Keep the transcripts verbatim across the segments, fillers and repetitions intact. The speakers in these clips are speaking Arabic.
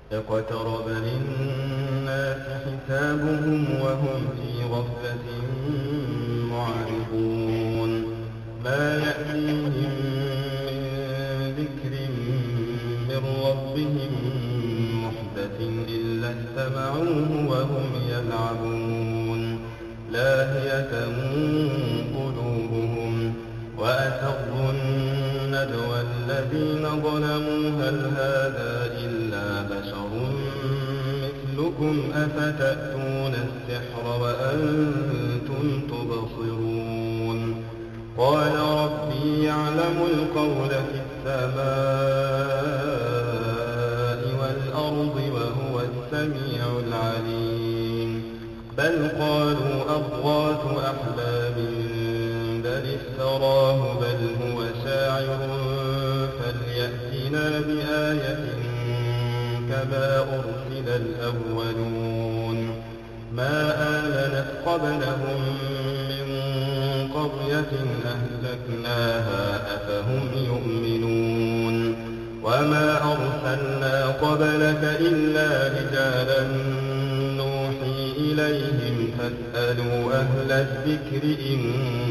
اقترب للناس حسابهم وهم في غفلة معرضون ما يأتيهم من ذكر من ربهم محدث إلا استمعوه وهم يلعبون لاهية قلوبهم وأسروا النجوى الذين ظلموا هل هذا إلا بشر مثلكم أفتأتون السحر وأنتم تبصرون قال ربي يعلم القول في السماء والأرض وهو السميع العليم بل قالوا أضغاث أحلام بل افتراه بل هو شاعر فليأتنا بآية كما أرسل الأولون ما آمنت قبلهم من قرية أهلكناها أفهم يؤمنون وما أرسلنا قبلك إلا رجالا نوحي إليهم فاسألوا أهل الذكر إن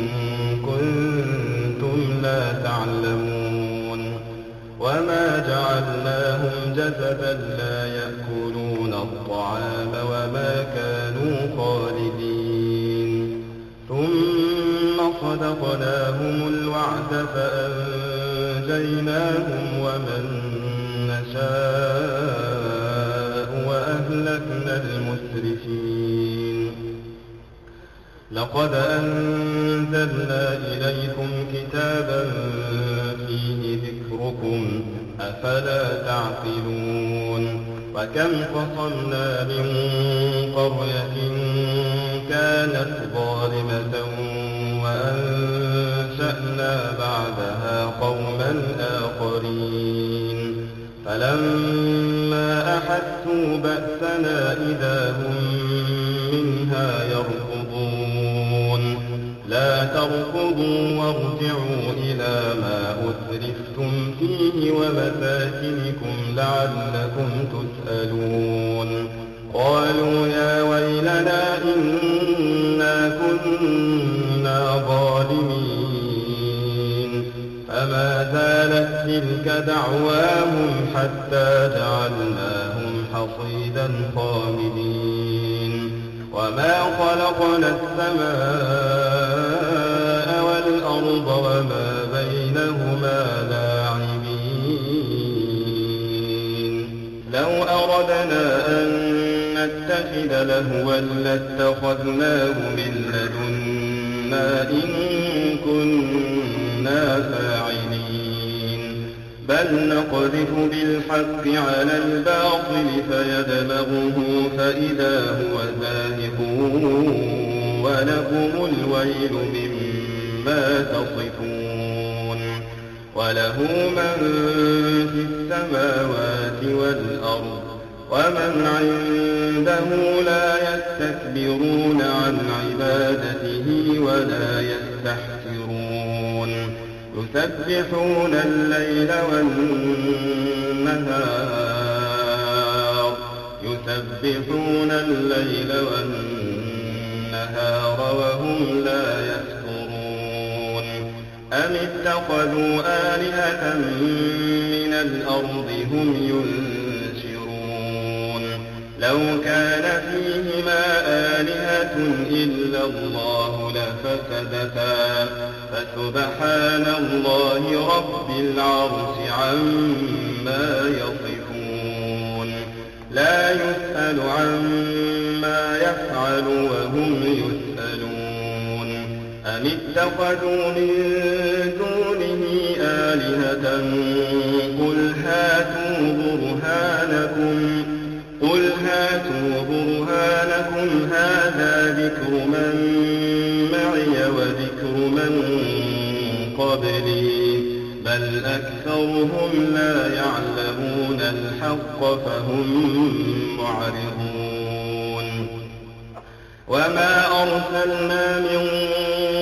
كنتم لا تعلمون وما جعلناهم جسدا لا يأكلون الطعام وما كانوا خالدين ثم صدقناهم الوعد فأنجيناهم ومن نشاء وأهلكنا المسرفين لقد أنزلنا إليكم كتابا فيه ذكركم أفلا تعقلون وكم قصمنا من قرية كانت ظالمة وأنشأنا بعدها قوما آخرين فلما أحسوا بأسنا إذا هم منها يركضون لا تركضوا وارجعوا إلى ما أسرفتم فيه ومساكنكم لعلكم تسألون قالوا يا ويلنا إنا كنا ظالمين فما زالت تلك دعواهم حتى جعلناهم حصيدا خامدين وما خلقنا السماء والأرض وما بينهما لاعبين لو أردنا أن نتخذ لهوا لاتخذناه من لدنا إن كنا فاعلين بل نقذف بالحق على الباطل فيدمغه فإذا هو زاهق ولكم الويل مما تصفون وله من في السماوات والأرض ومن عنده لا يستكبرون عن عبادته ولا يستحسرون يسبحون الليل والنهار يسبحون الليل والنهار وهم لا يفترون أم اتخذوا آلهة من الأرض هم ينشرون لو كان فيهما آلهة إلا الله لفسدتا فسبحان الله رب العرش عما يصفون لا يسأل عما يفعل وهم يسألون أم اتخذوا من دونه آلهة قل هاتوا برهانكم قل هاتوا برهانكم هذا ذكر من معي وذكر من قبلي بل أكثرهم لا يعلمون الحق فهم معرضون وما أرسلنا من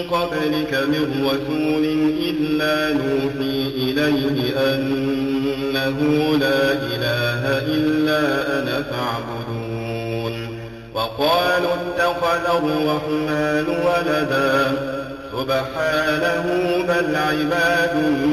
قبلك من رسول إلا نوحي إليه أنه أنه لا إله إلا أنا فاعبدون وقالوا اتخذ الرحمن ولدا سبحانه بل عباد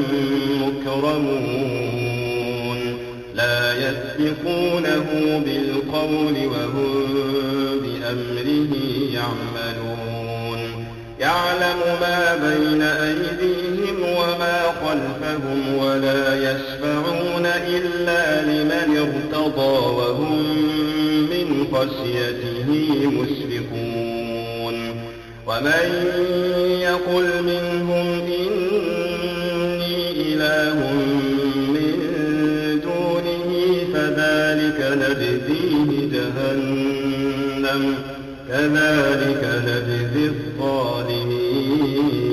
مكرمون لا يسبقونه بالقول وهم بأمره يعملون يعلم ما بين أيديهم وما خلفهم ولا يشفعون إلا لمن ارتضى وهم من خشيته مشفقون ومن يقل منهم إني إله من دونه فذلك نجزيه جهنم كذلك نجزي الظالمين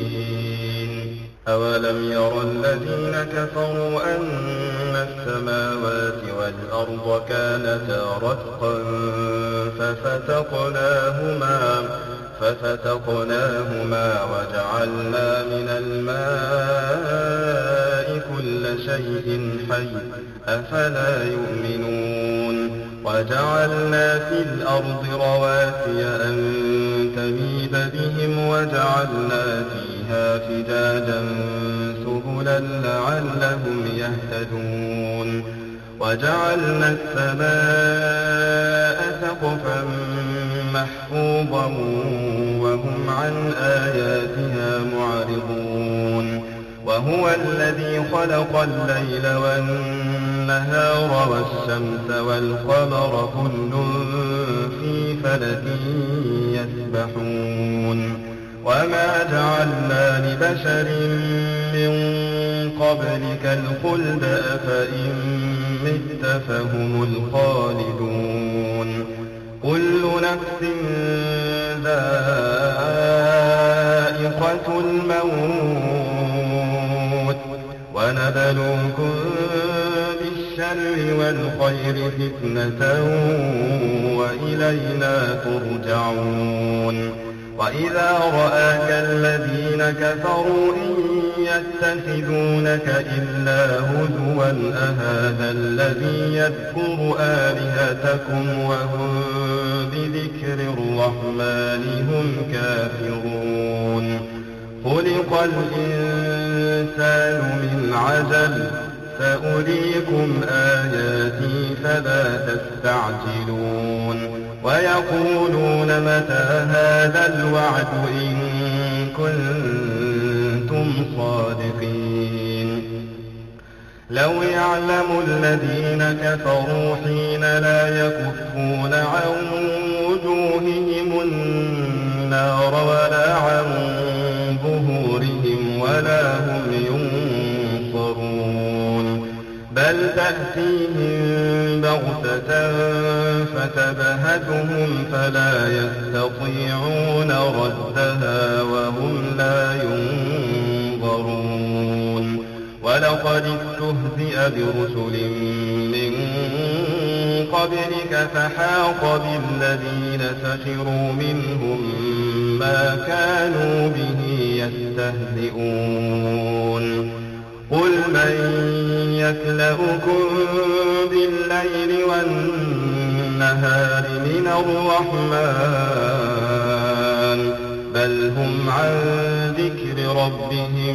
أولم ير الذين كفروا أن السماوات والأرض كانتا رتقا ففتقناهما ففتقناهما وجعلنا من الماء كل شيء حي أفلا يؤمنون وجعلنا في الأرض رواسي أن تميد بهم وجعلنا فيها فجاجا سبلا لعلهم يهتدون وجعلنا السماء سقفا محفوظا وهم عن آياتها معرضون وهو الذي خلق الليل والنهار والشمس والقمر كل في فلك يسبحون وما جعلنا لبشر من قبلك الخلد أفإن مت فهم الخالدون كل نفس ذائقة الموت ونبلوكم بالشر والخير فتنة وإلينا ترجعون وإذا رآك الذين كفروا إن يتخذونك إلا هزوا أهذا الذي يذكر آلهتكم وهم بذكر الرحمن هم كافرون خلق الإنسان من عجل سأريكم آياتي فلا تستعجلون ويقولون متى هذا الوعد إن كنتم صادقين لو يعلم الذين كفروا حين لا يكفون عن وجوههم النار ولا عن ظهورهم ولا هم ينصرون بل تأتيهم بغتة فتبهتهم فلا يستطيعون ردها وهم لا ينظرون ولقد استهزئ برسل من قبلك فحاق بالذين سخروا منهم ما كانوا به يستهزئون قل من يكلؤكم بالليل والنهار من الرحمن بل هم عن ذكر ربهم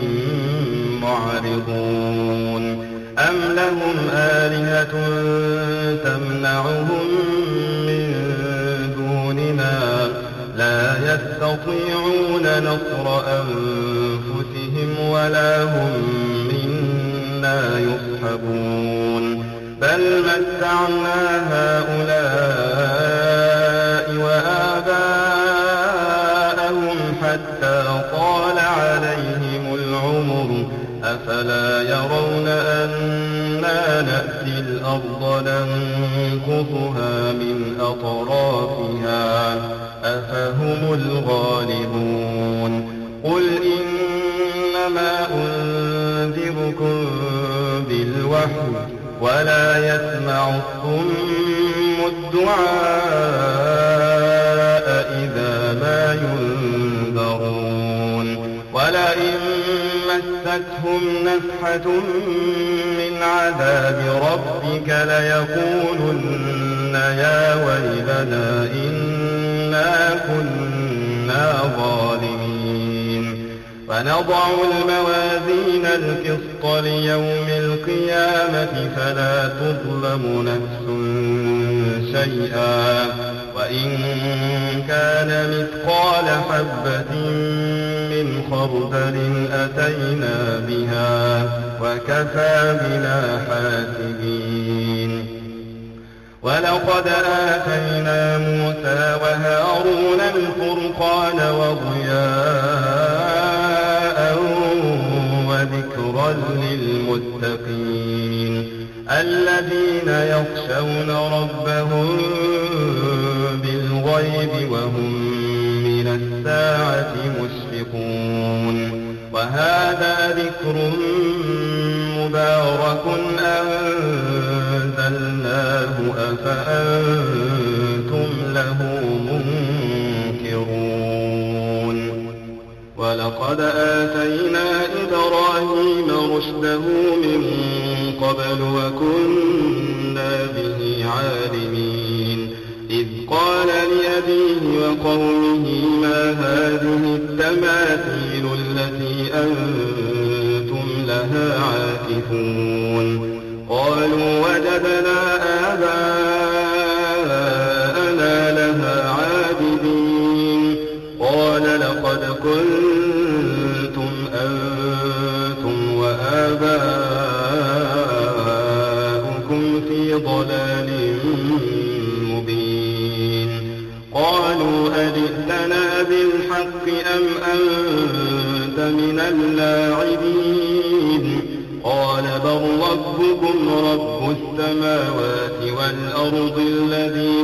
معرضون أم لهم آلهة تمنعهم من دوننا لا يستطيعون نصر أنفسهم ولا هم منا يصحبون بل متعنا هؤلاء وآباءهم حتى طال عليهم العمر أفلا يرون أنا نأتي الأرض ننقصها من أطرافها أفهم الغالبون قل إنما أنذركم بالوحي ولا يسمع الصم الدعاء إذا ما ينذرون ولئن مس مستهم نفحة من عذاب ربك ليقولن يا ويلنا إنا كنا ظالمين ونضع الموازين القسط ليوم القيامة فلا تظلم نفس شيئا وإن كان مثقال حبة من خردل أتينا بها وكفى بنا حاسبين ولقد آتينا موسى وهارون الفرقان وضياء وذكرا للمتقين الذين يخشون ربهم بالغيب وهم من الساعة مشفقون وهذا ذكر مبارك أنزلناه أفأنتم له منكرون ولقد آتينا إبراهيم رشده من قبل وكنا به عالمين إذ قال لأبيه وقومه ما هذه التماثيل التي أنتم لها عاكفون قالوا وجدنا آباءنا لها عابدين قال لقد كنتم أنتم وآباؤكم في ضلال مبين قالوا أجئتنا بالحق أم أنت من اللاعبين قال بل ربكم رب السماوات والأرض الذي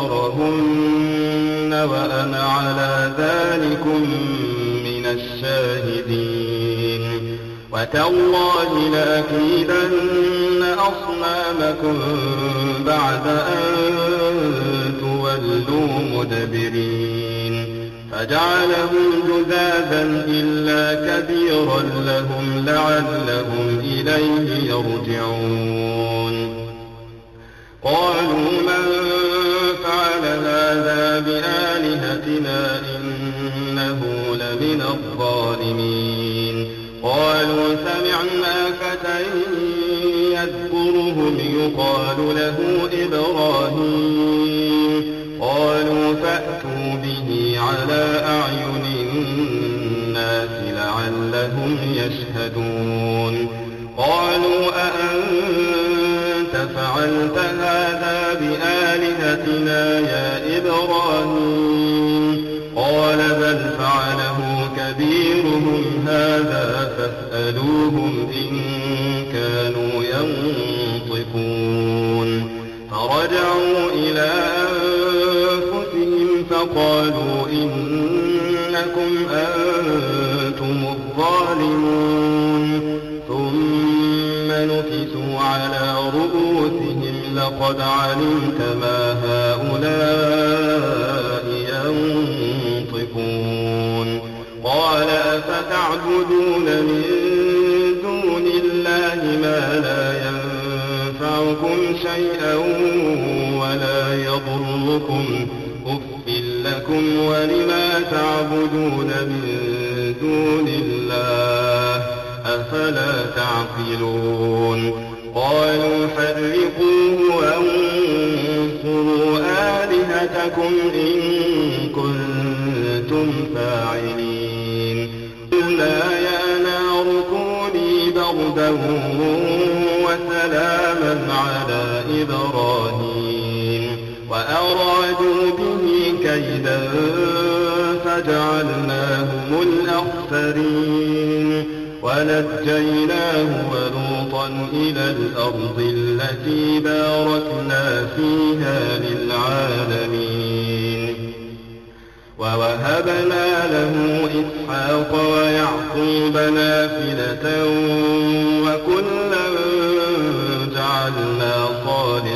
فطرهن وأنا على ذلكم من الشاهدين وتالله لأكيدن أصنامكم بعد أن تولوا مدبرين فجعلهم جذاذا إلا كبيرا لهم لعلهم إليه يرجعون قالوا من فعل هذا بآلهتنا إنه لمن الظالمين قالوا سمعنا فتى يذكرهم يقال له إبراهيم قالوا فأتوا به على أعين الناس لعلهم يشهدون قالوا أأنت فعلت هذا بآلهتنا يا إبراهيم قال بل فعله كبيرهم هذا فاسألوهم إن كانوا ينطقون فرجعوا إلى أنفسهم فقالوا إنكم أنتم الظالمون ثم نكسوا على رؤوسهم لقد علمت ما هؤلاء ينطقون قال أفتعبدون من دون الله ما لا ينفعكم شيئا ولا يضركم أف لكم ولما تعبدون من دون الله أفلا تعقلون قالوا حرقوه وانصروا آلهتكم إن كنتم فاعلين قلنا يا نار كوني بردا وسلاما على إبراهيم وأرادوا به كيدا فجعلناهم الأخسرين ونجيناه ولوطا إلى الأرض التي باركنا فيها للعالمين ووهبنا له إسحاق ويعقوب نافلة وكلا جعلنا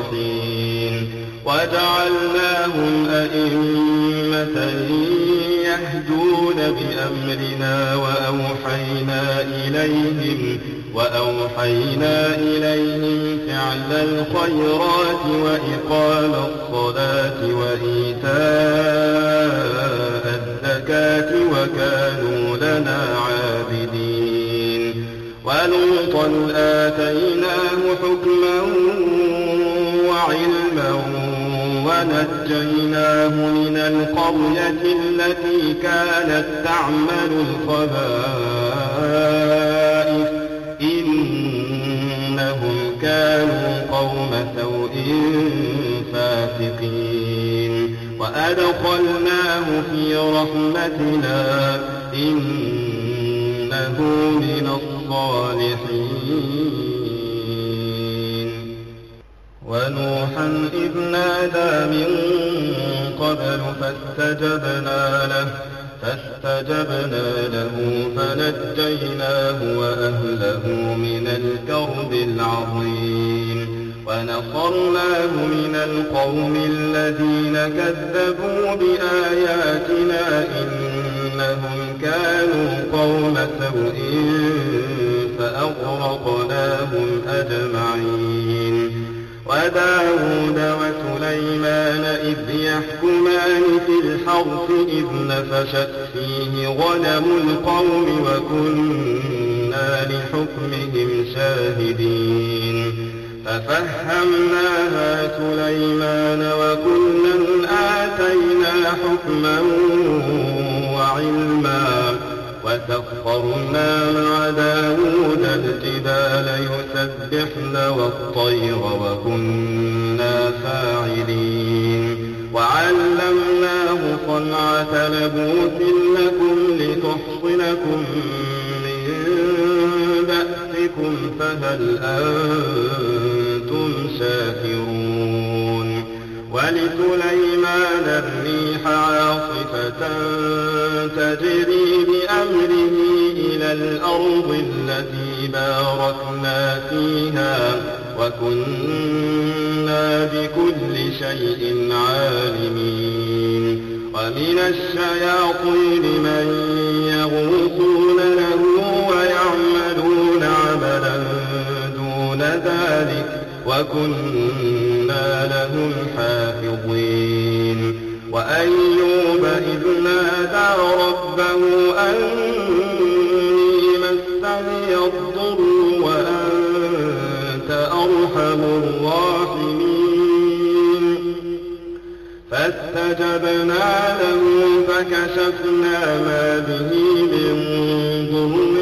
صالحين وجعلناهم أئمة يهدون بأمرنا وأوحينا إليهم وأوحينا إليهم فعل الخيرات وإقام الصلاة وإيتاء الزكاة وكانوا لنا عابدين. ولوطا آتيناه حكما وعلما ونجيناه من القرية التي كانت تعمل الخبائث إنهم كانوا قوم سوء فاسقين. وأدخلناه في رحمتنا إنه من الصالحين. ونوحا إذ نادى من قبل فاستجبنا له فاستجبنا له فنجيناه وأهله من الكرب العظيم. ونصرناه من القوم الذين كذبوا بآياتنا إنهم كانوا قوم سوء فأغرقناهم أجمعين. وداود وسليمان إذ يحكمان في الحرث إذ نفشت فيه غنم القوم وكنا لحكمهم شاهدين. ففهمناها سليمان وكلا آتينا حكما وعلما. وسخرنا مع داود الجبال يسبحن والطير وكنا فاعلين. وعلمناه صنعة لبوس لكم لتحصنكم من بأسكم فهل أنتم شاكرون. ولسليمان الريح عاصفة تجري بأمره إلى الأرض التي باركنا فيها وكنا بكل شيء عالمين. ومن الشياطين من يغوصون له ويعملون عملا دون ذلك وكنا لهم حافظين. وأيوب إذ نادى ربه أني مسني الضر وأنت أرحم الراحمين. فاستجبنا له فكشفنا ما به من ضر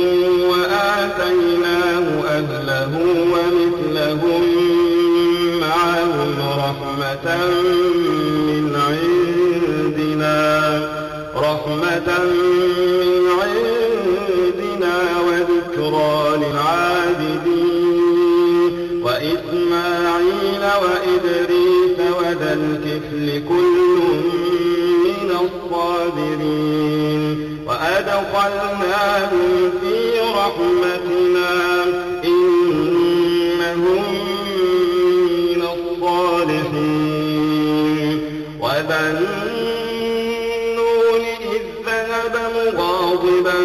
وآتيناه أهله ومثلهم معهم رحمة من عندنا رحمة من عندنا وذكرى للعابدين. وإسماعيل وإدريس وذا الكفل كل من الصابرين. وأدخلناهم في رحمتنا إنهم من الصالحين. وذا النون إذ ذهب مغاضبا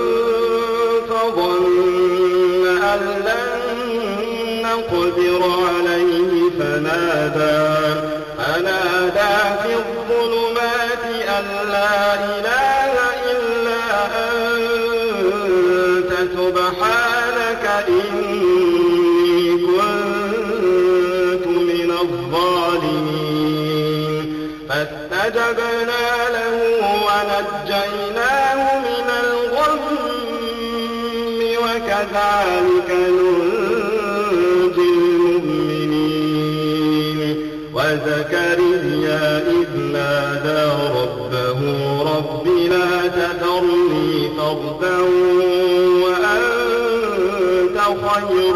فظن أن لن نقدر عليه فنادى فنادى في الظلمات أن لا إله إلا أنت سبحانك إني كنت من الظالمين. فاستجبنا له ونجيناه من الغم وكذلك ننجي المؤمنين. وزكريا إذ نادى ربه رب لا تذرني فردا وأنت خير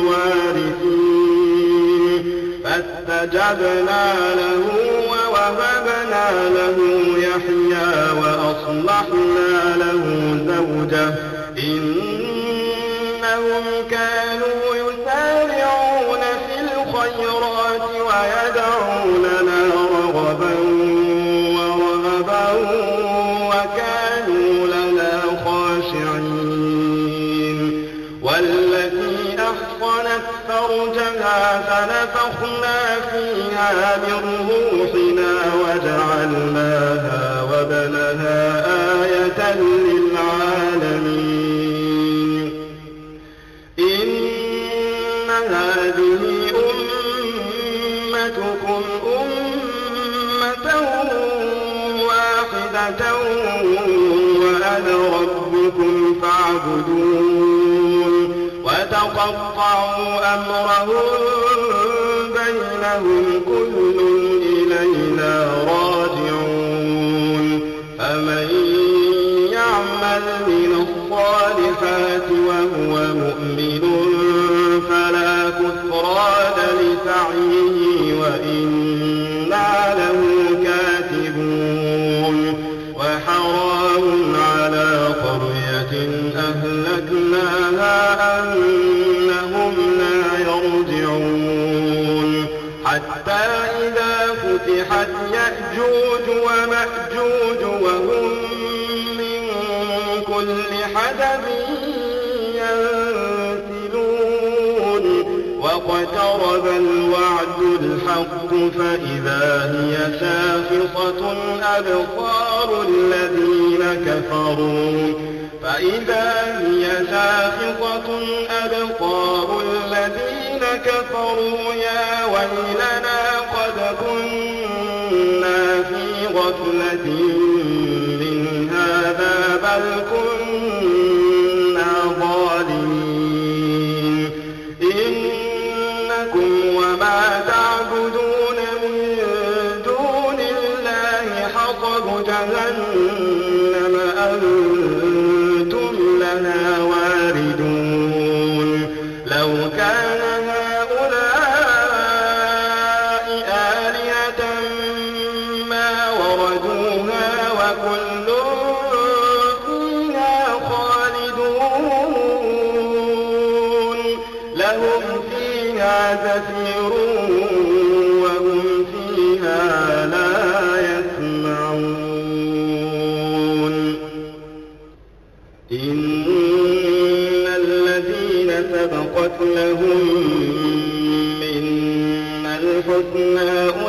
الوارثين. فاستجبنا له ووهبنا له يحيى وأصلحنا له زوجه إنهم كانوا يسارعون في الخيرات ويدعوننا رغبا ورهبا من روحنا وجعلناها وابنها آية للعالمين إن هذه أمتكم أمة واحدة وأنا ربكم فاعبدون وتقطعوا أمرهم بينهم كل إلينا راجعون فمن يعمل من الصالحات وهو مؤمن فلا كفران لسعيه وإنا له كاتبون وحرام على قرية أهلكناها أنهم لا يرجعون حتى إذا فتحت يأجوج ومأجوج وهم من كل حدب ينسلون واقترب الوعد الحق فإذا هي شاخصة أبصار الذين كفروا فإذا هي شاخصة أبصار الذين كفروا يا ويلنا قد كنا في غفلة من هذا بل كنا ظالمين إنكم وما تعبدون من دون الله حصب جهنم أنتم لها واردون لو كان هؤلاء آلهة ما وردوها وكل فيها خالدون لهم فيها زفير وهم فيها لا يسمعون إن الذين سبقت لهم منا الحسنى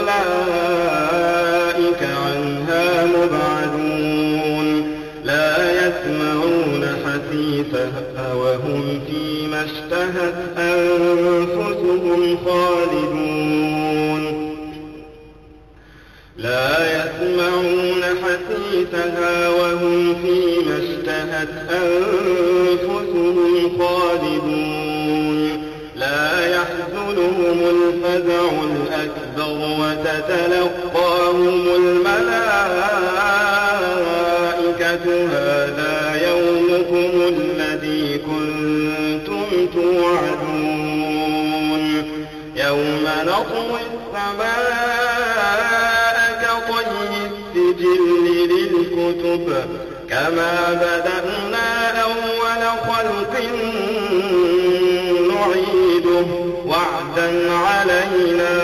أولئك عنها مبعدون لا يسمعون حسيسها وهم فيما اشتهت أنفسهم خالدون لا يسمعون حسيسها وهم فيما اشتهت أنفسهم خالدون لا يحزنهم الفزع الأكبر وتتلقاهم الملائكة هذا يومكم الذي كنتم توعدون يوم نطوي السماء كطي السجل للكتب كما بدأنا أول خلق نعيده وعدا علينا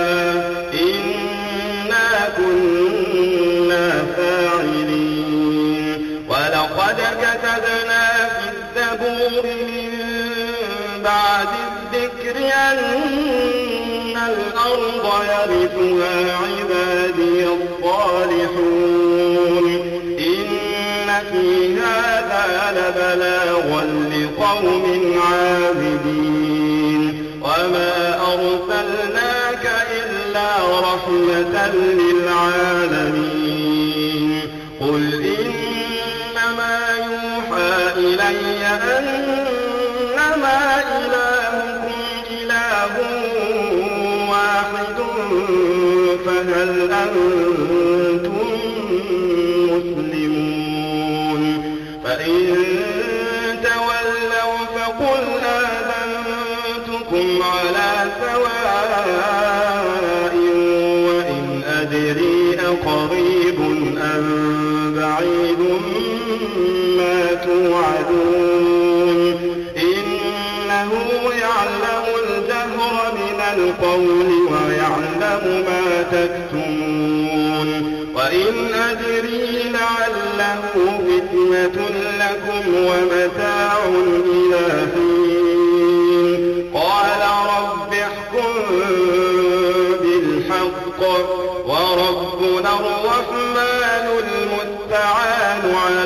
إنا كنا فاعلين ولقد كتبنا في الزبور من بعد الذكر أن الأرض يرثها عبادي الصالحون إن في هذا لبلاغا لقوم عابدين وما أرسلناك إلا رحمة للعالمين قل إنما يوحى إلي أنما إلهكم إله واحد فهل أنتم مسلمون فإن تولوا فقل آذنتكم على سواء وإن أدري أقريب أم بعيد ما توعدون إنه يعلم الجهر من القول ويعلم ما تكتمون وإن أدري لعله فتنة لكم ومتاع إلى حين قال رب احكم بالحق وربنا الرحمن المستعان على